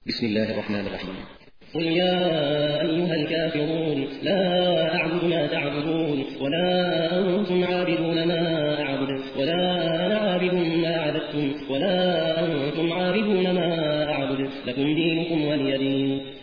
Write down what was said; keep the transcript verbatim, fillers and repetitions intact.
بسم الله الرحمن الرحيم. قل يا أيها الكافرون لا أعبد ما تعبدون ولا أنتم عابدون ما أعبد ولا أنا عابد ما عبدتم ولا أنتم عابدون ما أعبد لكم دينكم ولي دين.